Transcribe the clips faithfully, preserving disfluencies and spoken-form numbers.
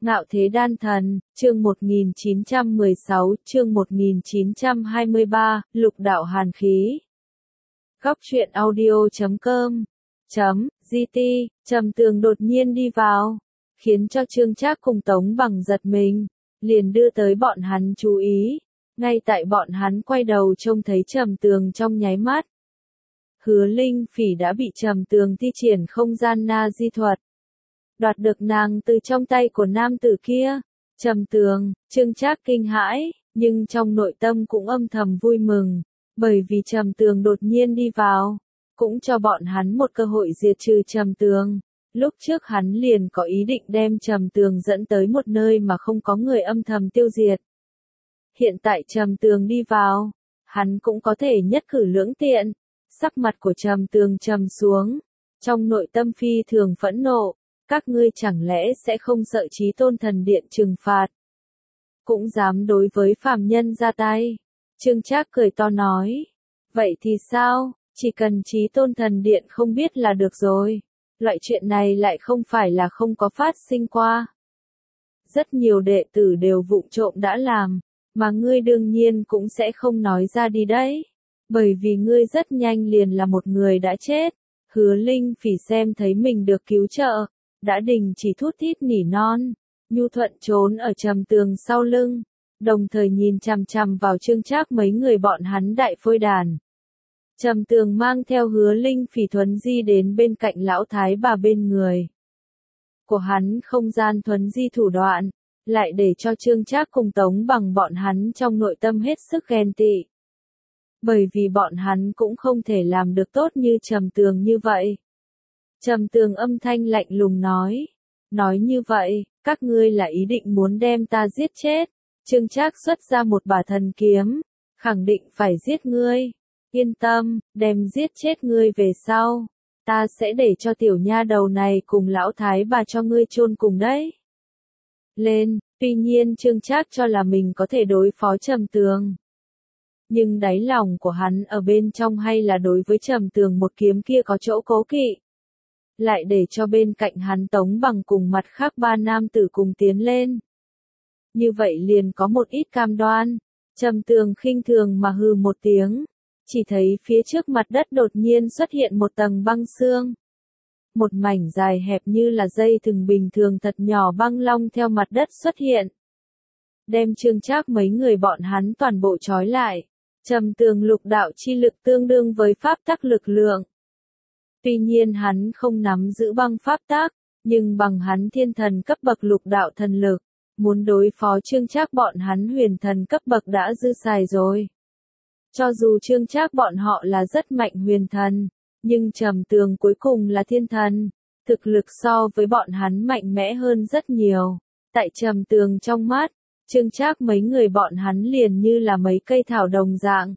Ngạo Thế Đan Thần, chương một nghìn chín trăm mười sáu, chương một nghìn chín trăm hai mươi ba, Lục Đạo Hàn Khí. Góc truyện audio chấm com chấm gt, Trầm Tường đột nhiên đi vào, khiến cho Trương Trác cùng Tống Bằng giật mình, liền đưa tới bọn hắn chú ý. Ngay tại bọn hắn quay đầu trông thấy Trầm Tường trong nháy mắt, Hứa Linh Phỉ đã bị Trầm Tường thi triển không gian na di thuật, đoạt được nàng từ trong tay của nam tử kia. Trầm Tường, Trương Trác kinh hãi, nhưng trong nội tâm cũng âm thầm vui mừng, bởi vì Trầm Tường đột nhiên đi vào, cũng cho bọn hắn một cơ hội diệt trừ Trầm Tường. Lúc trước hắn liền có ý định đem Trầm Tường dẫn tới một nơi mà không có người âm thầm tiêu diệt. Hiện tại Trầm Tường đi vào, hắn cũng có thể nhất cử lưỡng tiện. Sắc mặt của Trầm Tường trầm xuống, trong nội tâm phi thường phẫn nộ. Các ngươi chẳng lẽ sẽ không sợ Chí Tôn Thần Điện trừng phạt? Cũng dám đối với phàm nhân ra tay. Trương Trác cười to nói. Vậy thì sao, chỉ cần Chí Tôn Thần Điện không biết là được rồi. Loại chuyện này lại không phải là không có phát sinh qua. Rất nhiều đệ tử đều vụng trộm đã làm, mà ngươi đương nhiên cũng sẽ không nói ra đi đấy. Bởi vì ngươi rất nhanh liền là một người đã chết. Hứa Linh Phỉ xem thấy mình được cứu trợ, đã đình chỉ thút thít nỉ non, nhu thuận trốn ở Trầm Tường sau lưng, đồng thời nhìn chằm chằm vào Trương Trác mấy người bọn hắn đại phôi đàn. Trầm Tường mang theo Hứa Linh Phỉ thuấn di đến bên cạnh lão thái bà bên người của hắn, không gian thuấn di thủ đoạn, lại để cho Trương Trác cùng Tống Bằng bọn hắn trong nội tâm hết sức ghen tị. Bởi vì bọn hắn cũng không thể làm được tốt như Trầm Tường như vậy. Trầm Tường âm thanh lạnh lùng nói. Nói như vậy, các ngươi là ý định muốn đem ta giết chết. Trương Trác xuất ra một bả thần kiếm, khẳng định phải giết ngươi. Yên tâm, đem giết chết ngươi về sau, ta sẽ để cho tiểu nha đầu này cùng lão thái bà cho ngươi chôn cùng đấy. Lên, tuy nhiên Trương Trác cho là mình có thể đối phó Trầm Tường. Nhưng đáy lòng của hắn ở bên trong hay là đối với Trầm Tường một kiếm kia có chỗ cố kỵ. Lại để cho bên cạnh hắn Tống Bằng cùng mặt khác ba nam tử cùng tiến lên. Như vậy liền có một ít cam đoan. Trầm Tường khinh thường mà hừ một tiếng, chỉ thấy phía trước mặt đất đột nhiên xuất hiện một tầng băng xương. Một mảnh dài hẹp như là dây thừng bình thường thật nhỏ băng long theo mặt đất xuất hiện, đem Trương Trác mấy người bọn hắn toàn bộ trói lại. Trầm Tường lục đạo chi lực tương đương với pháp tắc lực lượng. Tuy nhiên hắn không nắm giữ băng pháp tắc, nhưng bằng hắn thiên thần cấp bậc lục đạo thần lực, muốn đối phó Trương Trác bọn hắn huyền thần cấp bậc đã dư xài rồi. Cho dù Trương Trác bọn họ là rất mạnh huyền thần, nhưng Trầm Tường cuối cùng là thiên thần, thực lực so với bọn hắn mạnh mẽ hơn rất nhiều. Tại Trầm Tường trong mắt, Trương Trác mấy người bọn hắn liền như là mấy cây thảo đồng dạng.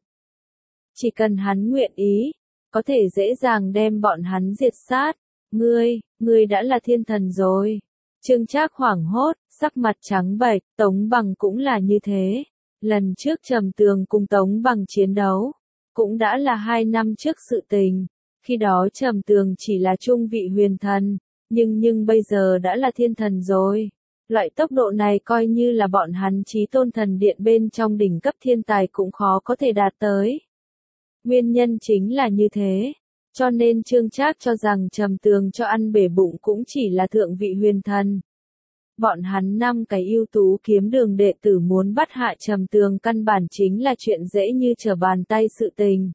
Chỉ cần hắn nguyện ý, có thể dễ dàng đem bọn hắn diệt sát. Ngươi, ngươi đã là thiên thần rồi. Trương Trác hoảng hốt, sắc mặt trắng bệch. Tống Bằng cũng là như thế. Lần trước Trầm Tường cùng Tống Bằng chiến đấu, cũng đã là hai năm trước sự tình. Khi đó Trầm Tường chỉ là trung vị huyền thần, nhưng nhưng bây giờ đã là thiên thần rồi. Loại tốc độ này coi như là bọn hắn Chí Tôn Thần Điện bên trong đỉnh cấp thiên tài cũng khó có thể đạt tới. Nguyên nhân chính là như thế, cho nên Trương Trác cho rằng Trầm Tường cho ăn bể bụng cũng chỉ là thượng vị huyền thần. Bọn hắn năm cái ưu tú kiếm đường đệ tử muốn bắt hạ Trầm Tường căn bản chính là chuyện dễ như trở bàn tay sự tình.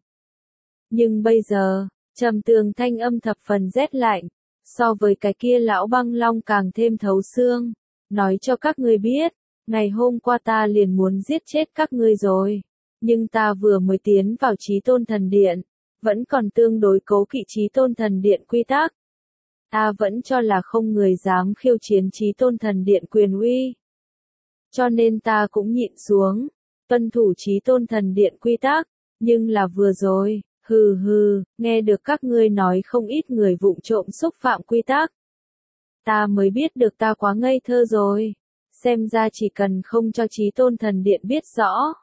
Nhưng bây giờ, Trầm Tường thanh âm thập phần rét lạnh, so với cái kia lão băng long càng thêm thấu xương. Nói cho các ngươi biết, ngày hôm qua ta liền muốn giết chết các ngươi rồi. Nhưng ta vừa mới tiến vào Chí Tôn Thần Điện, vẫn còn tương đối cố kỵ Chí Tôn Thần Điện quy tắc. Ta vẫn cho là không người dám khiêu chiến Chí Tôn Thần Điện quyền uy. Cho nên ta cũng nhịn xuống, tuân thủ Chí Tôn Thần Điện quy tắc. Nhưng là vừa rồi, hừ hừ, nghe được các ngươi nói không ít người vụng trộm xúc phạm quy tắc. Ta mới biết được ta quá ngây thơ rồi. Xem ra chỉ cần không cho Chí Tôn Thần Điện biết rõ,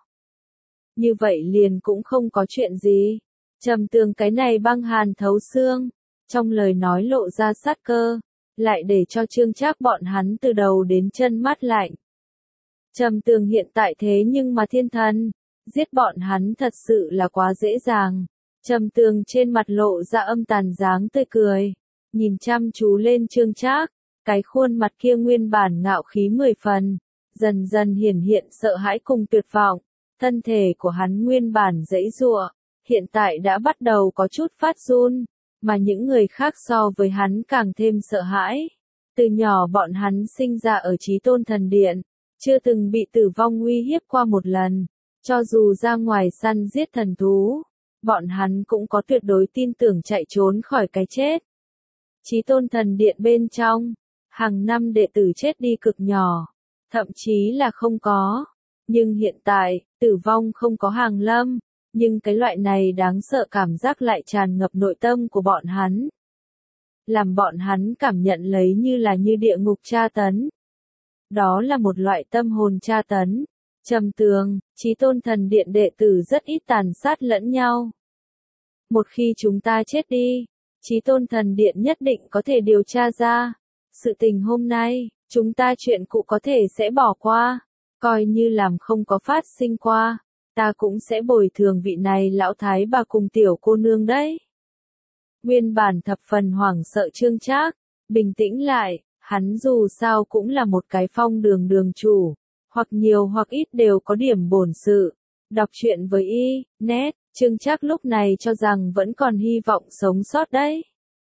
như vậy liền cũng không có chuyện gì. Trầm Tường cái này băng hàn thấu xương, trong lời nói lộ ra sát cơ, lại để cho Trương Trác bọn hắn từ đầu đến chân mát lạnh. Trầm Tường hiện tại thế nhưng mà thiên thần, giết bọn hắn thật sự là quá dễ dàng. Trầm Tường trên mặt lộ ra âm tàn dáng tươi cười, nhìn chăm chú lên Trương Trác, cái khuôn mặt kia nguyên bản ngạo khí mười phần, dần dần hiển hiện sợ hãi cùng tuyệt vọng, thân thể của hắn nguyên bản giãy giụa, hiện tại đã bắt đầu có chút phát run, mà những người khác so với hắn càng thêm sợ hãi. Từ nhỏ bọn hắn sinh ra ở Chí Tôn Thần Điện, chưa từng bị tử vong uy hiếp qua một lần, cho dù ra ngoài săn giết thần thú, bọn hắn cũng có tuyệt đối tin tưởng chạy trốn khỏi cái chết. Chí Tôn Thần Điện bên trong, hàng năm đệ tử chết đi cực nhỏ, thậm chí là không có. Nhưng hiện tại, tử vong không có hàng lâm, nhưng cái loại này đáng sợ cảm giác lại tràn ngập nội tâm của bọn hắn. Làm bọn hắn cảm nhận lấy như là như địa ngục tra tấn. Đó là một loại tâm hồn tra tấn. Trầm Tường, Chí Tôn Thần Điện đệ tử rất ít tàn sát lẫn nhau. Một khi chúng ta chết đi, Chí Tôn Thần Điện nhất định có thể điều tra ra. Sự tình hôm nay, chúng ta chuyện cũ có thể sẽ bỏ qua, coi như làm không có phát sinh qua, ta cũng sẽ bồi thường vị này lão thái bà cùng tiểu cô nương đấy. Nguyên bản thập phần hoảng sợ Trương Trác, bình tĩnh lại, hắn dù sao cũng là một cái phong đường đường chủ, hoặc nhiều hoặc ít đều có điểm bổn sự. Đọc truyện với y, net, Trương Trác lúc này cho rằng vẫn còn hy vọng sống sót đấy.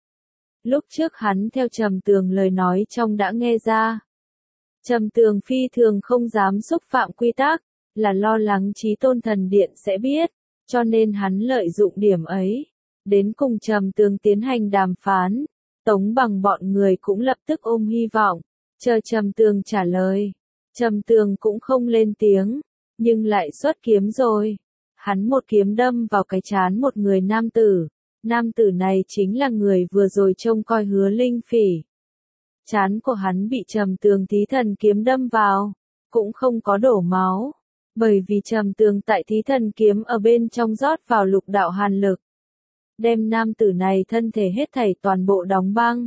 Lúc trước hắn theo Trầm Tường lời nói trong đã nghe ra. Trầm Tường phi thường không dám xúc phạm quy tắc, là lo lắng Chí Tôn Thần Điện sẽ biết, cho nên hắn lợi dụng điểm ấy, đến cùng Trầm Tường tiến hành đàm phán. Tống Bằng bọn người cũng lập tức ôm hy vọng, chờ Trầm Tường trả lời. Trầm Tường cũng không lên tiếng, nhưng lại xuất kiếm rồi. Hắn một kiếm đâm vào cái trán một người nam tử. Nam tử này chính là người vừa rồi trông coi Hứa Linh Phỉ. Trán của hắn bị Trầm Tường Thí Thần kiếm đâm vào, cũng không có đổ máu, bởi vì Trầm Tường tại Thí Thần kiếm ở bên trong rót vào lục đạo hàn lực, đem nam tử này thân thể hết thảy toàn bộ đóng băng.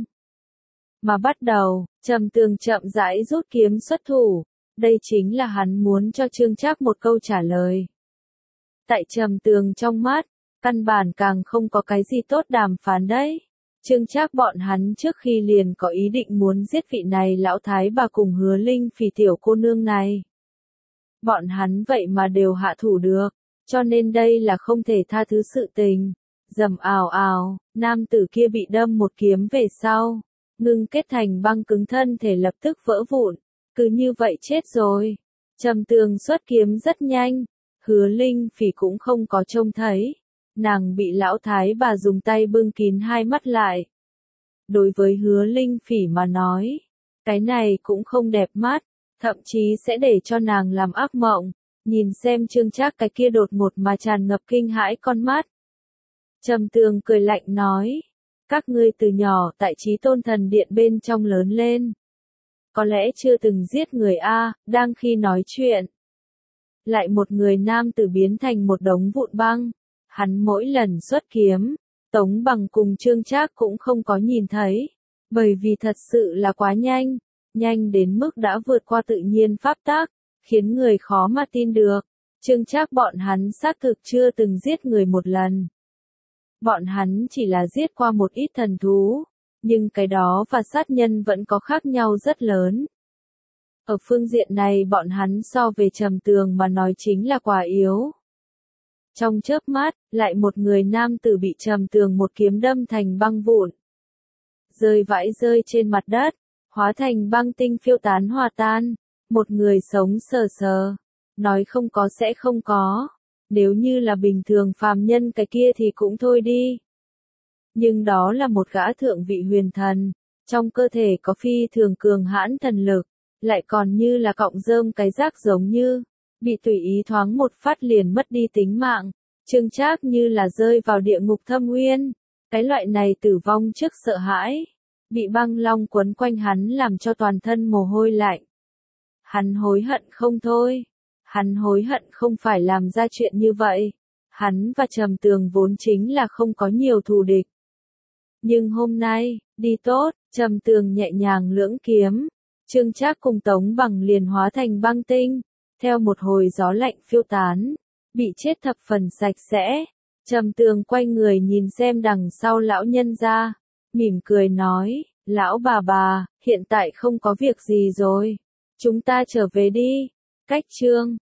Mà bắt đầu, Trầm Tường chậm rãi rút kiếm xuất thủ, đây chính là hắn muốn cho Trương Trác một câu trả lời. Tại Trầm Tường trong mắt, căn bản càng không có cái gì tốt đàm phán đấy. Trương Trác bọn hắn trước khi liền có ý định muốn giết vị này lão thái bà cùng Hứa Linh Phỉ tiểu cô nương này. Bọn hắn vậy mà đều hạ thủ được, cho nên đây là không thể tha thứ sự tình. Rầm ào ào, nam tử kia bị đâm một kiếm về sau, ngưng kết thành băng cứng thân thể lập tức vỡ vụn, cứ như vậy chết rồi. Trầm Tường xuất kiếm rất nhanh, Hứa Linh Phỉ cũng không có trông thấy. Nàng bị lão thái bà dùng tay bưng kín hai mắt lại. Đối với Hứa Linh Phỉ mà nói, cái này cũng không đẹp mắt, thậm chí sẽ để cho nàng làm ác mộng, nhìn xem Trương Trác cái kia đột ngột mà tràn ngập kinh hãi con mắt. Trầm Tường cười lạnh nói, các ngươi từ nhỏ tại Chí Tôn Thần Điện bên trong lớn lên. Có lẽ chưa từng giết người a, đang khi nói chuyện. Lại một người nam tử biến thành một đống vụn băng. Hắn mỗi lần xuất kiếm, Tống Bằng cùng Trương Trác cũng không có nhìn thấy, bởi vì thật sự là quá nhanh, nhanh đến mức đã vượt qua tự nhiên pháp tắc, khiến người khó mà tin được. Trương Trác bọn hắn xác thực chưa từng giết người một lần. Bọn hắn chỉ là giết qua một ít thần thú, nhưng cái đó và sát nhân vẫn có khác nhau rất lớn. Ở phương diện này bọn hắn so về Trầm Tường mà nói chính là quá yếu. Trong chớp mắt, lại một người nam tử bị Trầm Tường một kiếm đâm thành băng vụn. Rơi vãi rơi trên mặt đất, hóa thành băng tinh phiêu tán hòa tan. Một người sống sờ sờ, nói không có sẽ không có. Nếu như là bình thường phàm nhân cái kia thì cũng thôi đi. Nhưng đó là một gã thượng vị huyền thần, trong cơ thể có phi thường cường hãn thần lực, lại còn như là cọng rơm cái rác giống như, bị tùy ý thoáng một phát liền mất đi tính mạng. Trương Trác như là rơi vào địa ngục thâm uyên, cái loại này tử vong trước sợ hãi, bị băng long quấn quanh hắn làm cho toàn thân mồ hôi lạnh. Hắn hối hận không thôi, hắn hối hận không phải làm ra chuyện như vậy, hắn và Trầm Tường vốn chính là không có nhiều thù địch. Nhưng hôm nay, đi tốt, Trầm Tường nhẹ nhàng lưỡng kiếm, Trương Trác cùng Tống Bằng liền hóa thành băng tinh, theo một hồi gió lạnh phiêu tán, bị chết thập phần sạch sẽ. Trầm Tường quay người nhìn xem đằng sau lão nhân gia, mỉm cười nói, lão bà bà, hiện tại không có việc gì rồi, chúng ta trở về đi. Cách chương